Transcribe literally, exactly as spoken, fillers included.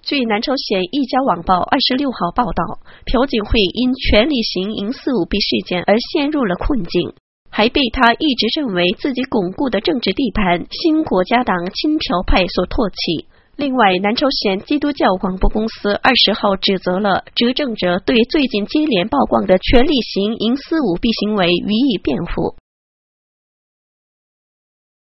据南朝鲜一家网报二十六号报道，朴槿惠因权力型营四舞弊事件而陷入了困境，还被他一直认为自己巩固的政治地盘新国家党亲朴派所唾弃。另外，南朝鲜基督教广播公司二十号指责了执政者对最近接连曝光的权力型营私舞弊行为予以辩护。